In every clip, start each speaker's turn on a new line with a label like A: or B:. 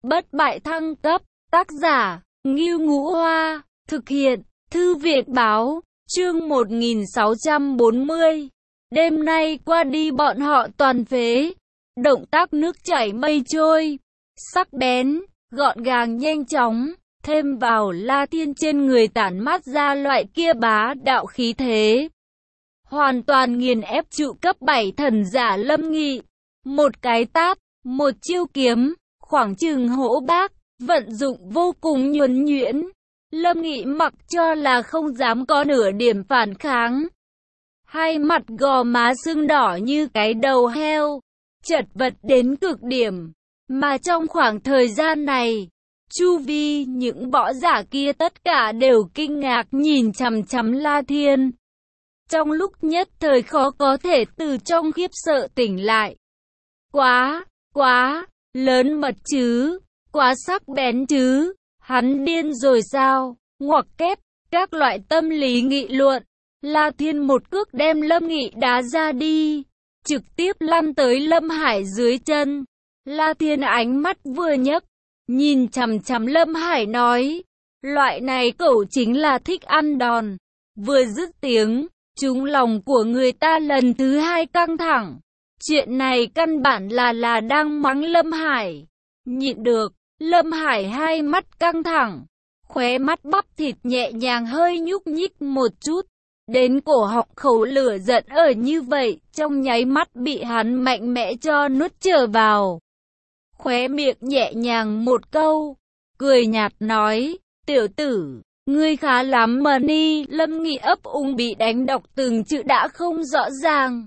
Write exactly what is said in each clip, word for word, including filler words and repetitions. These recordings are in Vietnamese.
A: bất bại thăng cấp, tác giả, Ngưu Ngũ Hoa, thực hiện, Thư viện Báo, chương một nghìn sáu trăm bốn mươi. Đêm nay qua đi bọn họ toàn phế, động tác nước chảy mây trôi, sắc bén, gọn gàng nhanh chóng, thêm vào La Thiên trên người tản mát ra loại kia bá đạo khí thế. Hoàn toàn nghiền ép trụ cấp bảy thần giả Lâm Nghị. Một cái tát, một chiêu kiếm, khoảng chừng hỗ bác, vận dụng vô cùng nhuần nhuyễn. Lâm Nghị mặc cho là không dám có nửa điểm phản kháng. Hai mặt gò má sưng đỏ như cái đầu heo, chật vật đến cực điểm. Mà trong khoảng thời gian này, chu vi những võ giả kia tất cả đều kinh ngạc nhìn chằm chằm La Thiên. Trong lúc nhất thời khó có thể từ trong khiếp sợ tỉnh lại. Quá, quá, lớn mật chứ, quá sắc bén chứ, hắn điên rồi sao, ngoặc kép, các loại tâm lý nghị luận. La Thiên một cước đem Lâm Nghị đá ra đi, trực tiếp lăn tới Lâm Hải dưới chân. La Thiên ánh mắt vừa nhấc, nhìn chằm chằm Lâm Hải nói, loại này cậu chính là thích ăn đòn. Vừa dứt tiếng, trúng lòng của người ta lần thứ hai căng thẳng. Chuyện này căn bản là là đang mắng Lâm Hải. Nhịn được, Lâm Hải hai mắt căng thẳng, khóe mắt bắp thịt nhẹ nhàng hơi nhúc nhích một chút. Đến cổ họng khẩu lửa giận ở như vậy, trong nháy mắt bị hắn mạnh mẽ cho nuốt trở vào. Khóe miệng nhẹ nhàng một câu, cười nhạt nói, tiểu tử, ngươi khá lắm mà ni. Lâm Nghị ấp úng bị đánh đọc từng chữ đã không rõ ràng.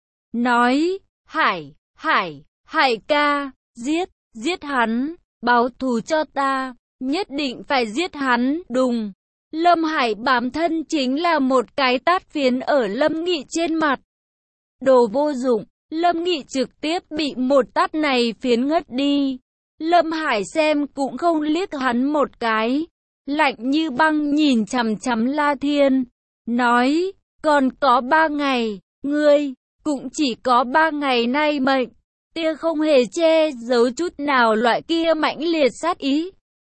A: Nói, Hải, Hải, Hải ca, giết, giết hắn, báo thù cho ta, nhất định phải giết hắn, đùng. Lâm Hải bám thân chính là một cái tát phiến ở Lâm Nghị trên mặt. Đồ vô dụng, Lâm Nghị trực tiếp bị một tát này phiến ngất đi. Lâm Hải xem cũng không liếc hắn một cái, lạnh như băng nhìn chằm chằm La Thiên, nói, còn có ba ngày, ngươi, cũng chỉ có ba ngày nay mệnh. Tia không hề che giấu chút nào loại kia mãnh liệt sát ý.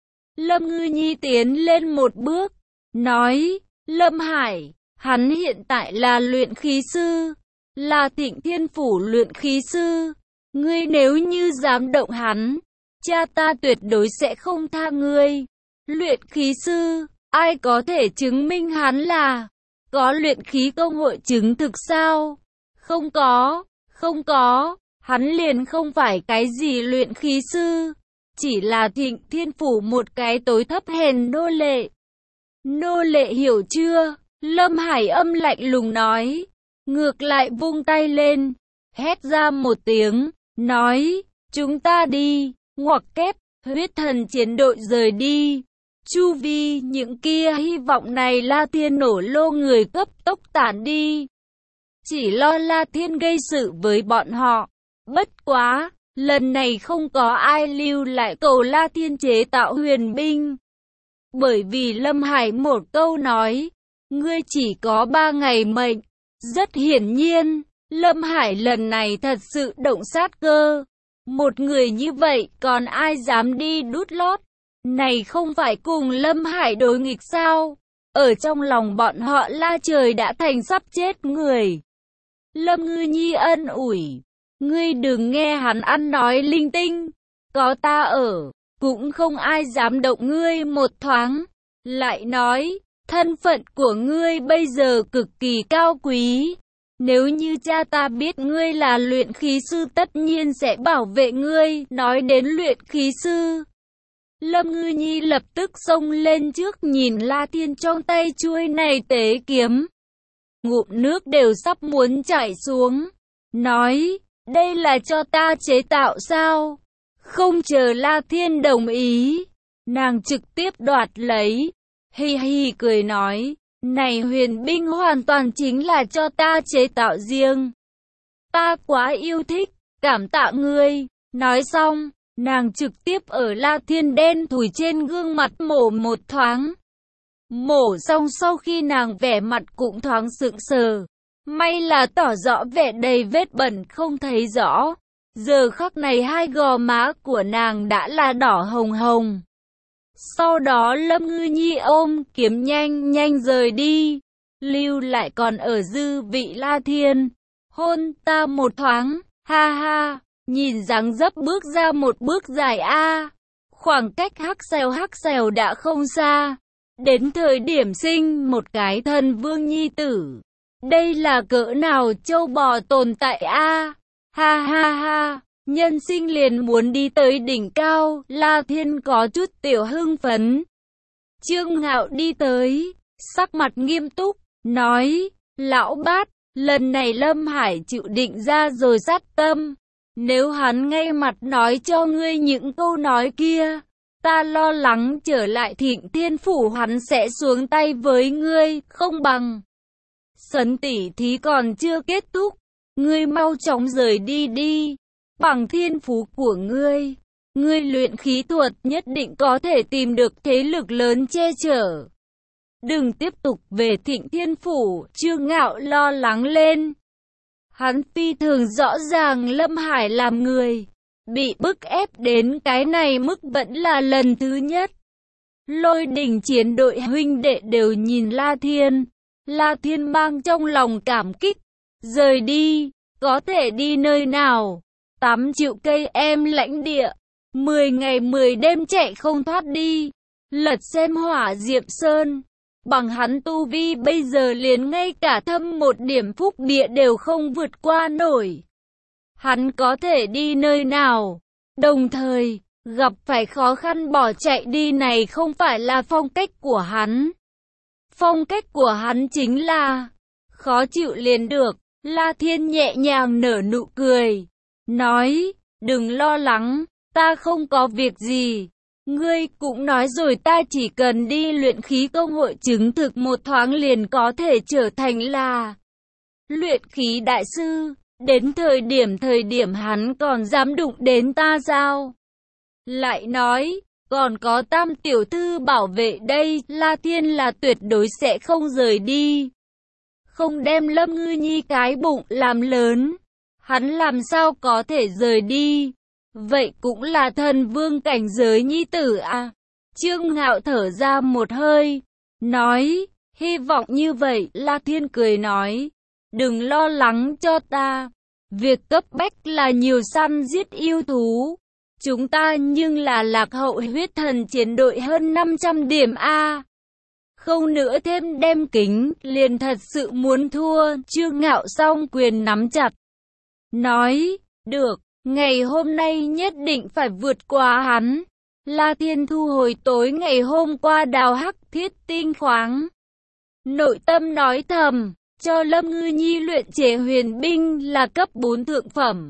A: Lâm Ngư Nhi tiến lên một bước, nói, Lâm Hải, hắn hiện tại là luyện khí sư, là Thịnh Thiên Phủ luyện khí sư. Ngươi nếu như dám động hắn, cha ta tuyệt đối sẽ không tha ngươi. Luyện khí sư, ai có thể chứng minh hắn là có luyện khí công hội chứng thực sao? Không có, không có, hắn liền không phải cái gì luyện khí sư, chỉ là Thịnh Thiên Phủ một cái tối thấp hèn nô lệ. Nô lệ hiểu chưa? Lâm Hải âm lạnh lùng nói, ngược lại vung tay lên, hét ra một tiếng, nói, chúng ta đi, ngoặc kép, huyết thần chiến đội rời đi. Chu vi những kia hy vọng này La Thiên nổ lô người cấp tốc tản đi. Chỉ lo La Thiên gây sự với bọn họ. Bất quá, lần này không có ai lưu lại cầu La Thiên chế tạo huyền binh. Bởi vì Lâm Hải một câu nói, ngươi chỉ có ba ngày mệnh. Rất hiển nhiên, Lâm Hải lần này thật sự động sát cơ. Một người như vậy còn ai dám đi đút lót? Này không phải cùng Lâm Hải đối nghịch sao? Ở trong lòng bọn họ La Trời đã thành sắp chết người. Lâm Ngư Nhi ân ủi, ngươi đừng nghe hắn ăn nói linh tinh, có ta ở, cũng không ai dám động ngươi một thoáng. Lại nói, thân phận của ngươi bây giờ cực kỳ cao quý. Nếu như cha ta biết ngươi là luyện khí sư tất nhiên sẽ bảo vệ ngươi. Nói đến luyện khí sư, Lâm Ngư Nhi lập tức xông lên trước nhìn La Thiên trong tay chuôi này tế kiếm. Ngụm nước đều sắp muốn chảy xuống. Nói, đây là cho ta chế tạo sao? Không chờ La Thiên đồng ý, nàng trực tiếp đoạt lấy. Hi hi cười nói, này huyền binh hoàn toàn chính là cho ta chế tạo riêng. Ta quá yêu thích, cảm tạ ngươi. Nói xong, nàng trực tiếp ở La Thiên đen thùi trên gương mặt mổ một thoáng. Mổ xong sau khi nàng vẻ mặt cũng thoáng sững sờ. May là tỏ rõ vẻ đầy vết bẩn không thấy rõ. Giờ khắc này hai gò má của nàng đã là đỏ hồng hồng. Sau đó Lâm Ngư Nhi ôm kiếm nhanh nhanh rời đi, lưu lại còn ở dư vị La Thiên. Hôn ta một thoáng, ha ha, nhìn dáng dấp bước ra một bước dài a. Khoảng cách hắc xèo hắc xèo đã không xa. Đến thời điểm sinh một cái thần vương nhi tử. Đây là cỡ nào châu bò tồn tại a. Ha ha ha, nhân sinh liền muốn đi tới đỉnh cao. La Thiên có chút tiểu hưng phấn. Trương Ngạo đi tới, sắc mặt nghiêm túc, nói, lão bát, lần này Lâm Hải chịu định ra rồi sát tâm. Nếu hắn ngay mặt nói cho ngươi những câu nói kia, ta lo lắng trở lại Thịnh Thiên Phủ hắn sẽ xuống tay với ngươi, không bằng. Sấn tỉ thí còn chưa kết thúc, ngươi mau chóng rời đi đi. Bằng thiên phú của ngươi, ngươi luyện khí thuật nhất định có thể tìm được thế lực lớn che chở. Đừng tiếp tục về Thịnh Thiên Phủ, Trương Ngạo lo lắng lên. Hắn phi thường rõ ràng Lâm Hải làm người bị bức ép đến cái này mức vẫn là lần thứ nhất. Lôi Đình chiến đội huynh đệ đều nhìn La Thiên. La Thiên mang trong lòng cảm kích. Rời đi, có thể đi nơi nào? Tám triệu cây em lãnh địa. Mười ngày mười đêm chạy không thoát đi. Lật xem Hỏa Diệp Sơn. Bằng hắn tu vi bây giờ liền ngay cả thâm một điểm phúc địa đều không vượt qua nổi. Hắn có thể đi nơi nào? Đồng thời, gặp phải khó khăn bỏ chạy đi này không phải là phong cách của hắn. Phong cách của hắn chính là khó chịu liền được. La Thiên nhẹ nhàng nở nụ cười, nói, đừng lo lắng, ta không có việc gì. Ngươi cũng nói rồi ta chỉ cần đi luyện khí công hội chứng thực một thoáng liền có thể trở thành là luyện khí đại sư. Đến thời điểm thời điểm hắn còn dám đụng đến ta sao? Lại nói, còn có Tam tiểu thư bảo vệ đây, La Thiên là tuyệt đối sẽ không rời đi. Không đem Lâm Ngư Nhi cái bụng làm lớn, hắn làm sao có thể rời đi? Vậy cũng là thần vương cảnh giới nhi tử à? Trương Ngạo thở ra một hơi, nói, hy vọng như vậy. La Thiên cười nói, đừng lo lắng cho ta. Việc cấp bách là nhiều săn giết yêu thú. Chúng ta nhưng là lạc hậu huyết thần chiến đội hơn năm trăm điểm a. Không nữa thêm đem kính, liền thật sự muốn thua. Trương Ngạo song quyền nắm chặt, nói, được, ngày hôm nay nhất định phải vượt qua hắn. La Thiên thu hồi tối ngày hôm qua đào hắc thiết tinh khoáng. Nội tâm nói thầm, cho Lâm Ngư Nhi luyện chế huyền binh là cấp bốn thượng phẩm.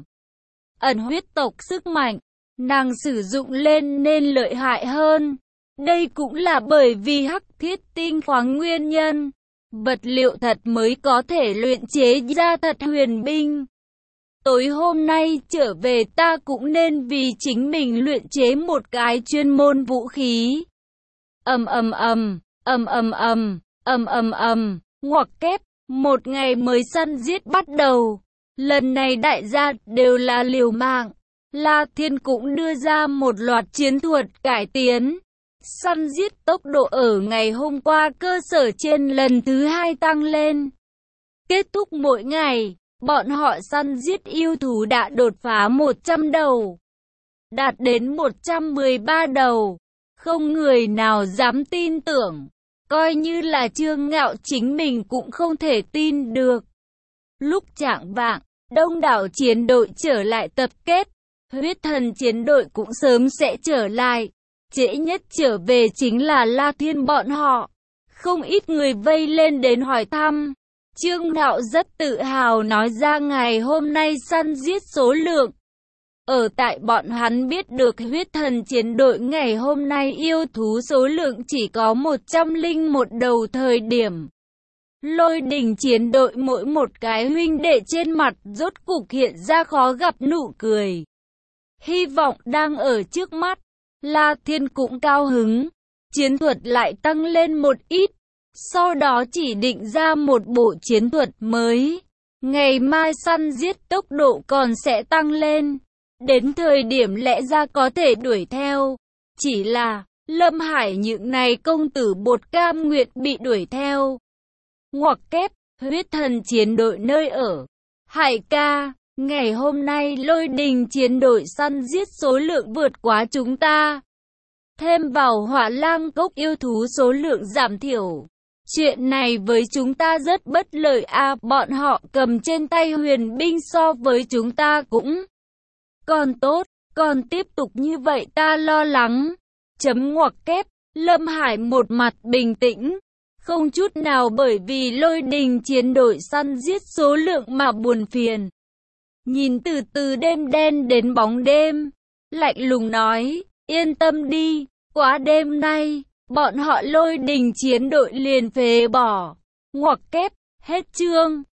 A: Ẩn huyết tộc sức mạnh, nàng sử dụng lên nên lợi hại hơn. Đây cũng là bởi vì hắc thiết tinh khoáng nguyên nhân. Vật liệu thật mới có thể luyện chế ra thật huyền binh. Tối hôm nay trở về ta cũng nên vì chính mình luyện chế một cái chuyên môn vũ khí. Ầm ầm ầm, ầm ầm ầm, ầm ầm ầm, ngoặc kép, một ngày mới săn giết bắt đầu. Lần này đại gia đều là liều mạng. La Thiên cũng đưa ra một loạt chiến thuật cải tiến. Săn giết tốc độ ở ngày hôm qua cơ sở trên lần thứ hai tăng lên. Kết thúc mỗi ngày, bọn họ săn giết yêu thú đã đột phá một trăm đầu. Đạt đến một trăm mười ba đầu. Không người nào dám tin tưởng. Coi như là Trương Ngạo chính mình cũng không thể tin được. Lúc chạng vạng, đông đảo chiến đội trở lại tập kết. Huyết thần chiến đội cũng sớm sẽ trở lại. Trễ nhất trở về chính là La Thiên bọn họ. Không ít người vây lên đến hỏi thăm. Trương Ngạo rất tự hào nói ra ngày hôm nay săn giết số lượng. Ở tại bọn hắn biết được huyết thần chiến đội ngày hôm nay yêu thú số lượng chỉ có một trăm lẻ một đầu thời điểm. Lôi Đình chiến đội mỗi một cái huynh đệ trên mặt rốt cục hiện ra khó gặp nụ cười. Hy vọng đang ở trước mắt. La Thiên cũng cao hứng. Chiến thuật lại tăng lên một ít. Sau đó chỉ định ra một bộ chiến thuật mới. Ngày mai săn giết tốc độ còn sẽ tăng lên. Đến thời điểm lẽ ra có thể đuổi theo. Chỉ là, Lâm Hải những này công tử bột cam nguyện bị đuổi theo. Ngoặc kép, huyết thần chiến đội nơi ở. Hải ca, ngày hôm nay Lôi Đình chiến đội săn giết số lượng vượt quá chúng ta. Thêm vào Hỏa Lang cốc yêu thú số lượng giảm thiểu. Chuyện này với chúng ta rất bất lợi à, bọn họ cầm trên tay huyền binh so với chúng ta cũng còn tốt, còn tiếp tục như vậy ta lo lắng. Chấm ngoặc kép, Lâm Hải một mặt bình tĩnh, không chút nào bởi vì Lôi Đình chiến đội săn giết số lượng mà buồn phiền. Nhìn từ từ đêm đen đến bóng đêm, lạnh lùng nói, yên tâm đi, quá đêm nay, bọn họ Lôi Đình chiến đội liền phế bỏ. Ngoặc kép, hết chương.